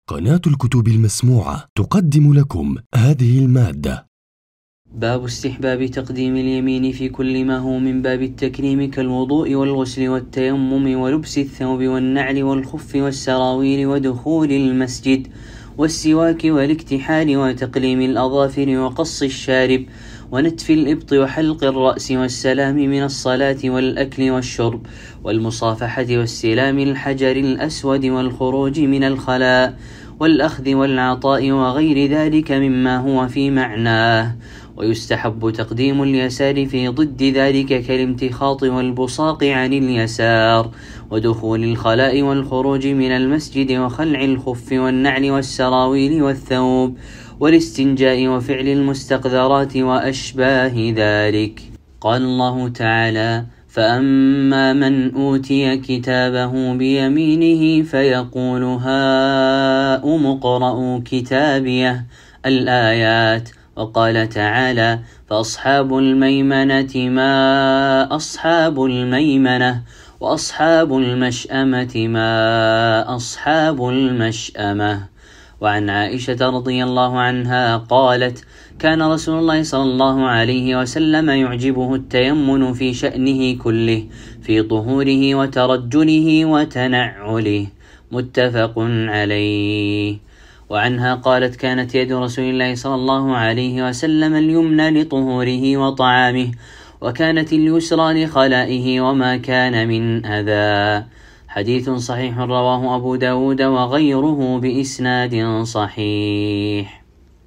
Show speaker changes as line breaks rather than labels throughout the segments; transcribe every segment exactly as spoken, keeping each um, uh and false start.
قناة الكتب المسموعة تقدم لكم هذه المادة.
باب استحباب تقديم اليمين في كل ما هو من باب التكريم كالوضوء والغسل والتيمم ولبس الثوب والنعل والخف والسراويل ودخول المسجد والسواك والاكتحال وتقليم الأظافر وقص الشارب ونتف الإبط وحلق الرأس والسلام من الصلاة والأكل والشرب والمصافحة واستلام الحجر الأسود والخروج من الخلاء والأخذ والعطاء وغير ذلك مما هو في معناه. ويستحب تقديم اليسار في ضد ذلك كالامتخاط والبصاق عن اليسار ودخول الخلاء والخروج من المسجد وخلع الخف والنعل والسراويل والثوب والاستنجاء وفعل المستقذرات وأشباه ذلك. قال الله تعالى: فأما من أوتي كتابه بيمينه فيقول هاؤم اقرءوا كتابيه الآيات. وقال تعالى: فأصحاب الميمنة ما أصحاب الميمنة وأصحاب المشأمة ما أصحاب المشأمة. وعن عائشة رضي الله عنها قالت: كان رسول الله صلى الله عليه وسلم يعجبه التيمن في شأنه كله، في طهوره وترجله وتنعله. متفق عليه. وعنها قالت: كانت يد رسول الله صلى الله عليه وسلم اليمنى لطهوره وطعامه، وكانت اليسرى لخلائه وما كان من أذى. حديث صحيح رواه أبو داود وغيره بإسناد صحيح.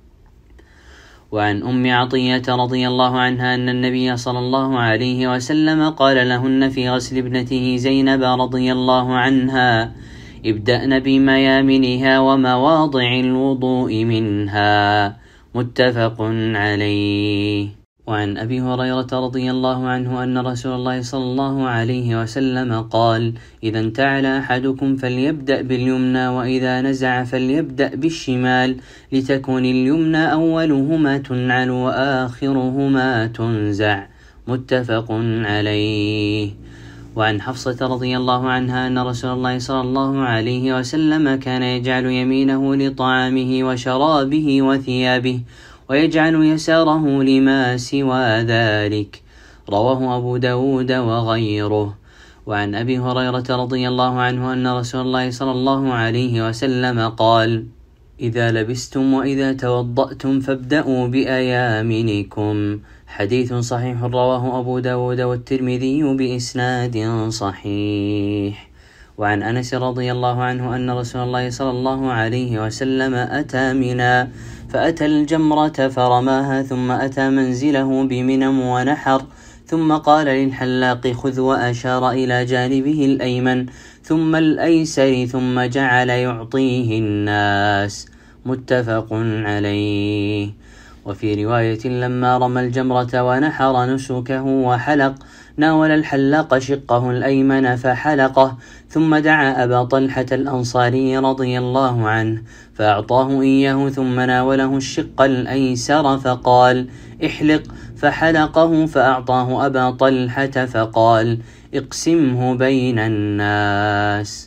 وعن أم عطية رضي الله عنها أن النبي صلى الله عليه وسلم قال لهن في غسل ابنته زينب رضي الله عنها: ابدأن بميامنها ومواضع الوضوء منها. متفق عليه. وعن أبي هريرة رضي الله عنه أن رسول الله صلى الله عليه وسلم قال: إذا انتعل أحدكم فليبدأ باليمنى، وإذا نزع فليبدأ بالشمال، لتكون اليمنى أولهما تنعل وآخرهما تنزع. متفق عليه. وعن حفصة رضي الله عنها أن رسول الله صلى الله عليه وسلم كان يجعل يمينه لطعامه وشرابه وثيابه، ويجعل يساره لما سوى ذلك. رواه أبو داود وغيره. وعن أبي هريرة رضي الله عنه أن رسول الله صلى الله عليه وسلم قال: إذا لبستم وإذا توضأتم فابدأوا بأيامنكم. حديث صحيح رواه أبو داود والترمذي بإسناد صحيح. وعن أنس رضي الله عنه أن رسول الله صلى الله عليه وسلم أتى منى فأتى الجمرة فرماها، ثم أتى منزله بمنى ونحر، ثم قال للحلاق: خذ، وأشار إلى جانبه الأيمن ثم الأيسر، ثم جعل يعطيه الناس. متفق عليه. وفي رواية: لما رمى الجمرة ونحر نسكه وحلق، ناول الحلاق شقه الأيمن فحلقه، ثم دعا أبا طلحة الأنصاري رضي الله عنه فأعطاه إياه، ثم ناوله الشق الأيسر فقال: احلق، فحلقه، فأعطاه أبا طلحة فقال: اقسمه بين الناس.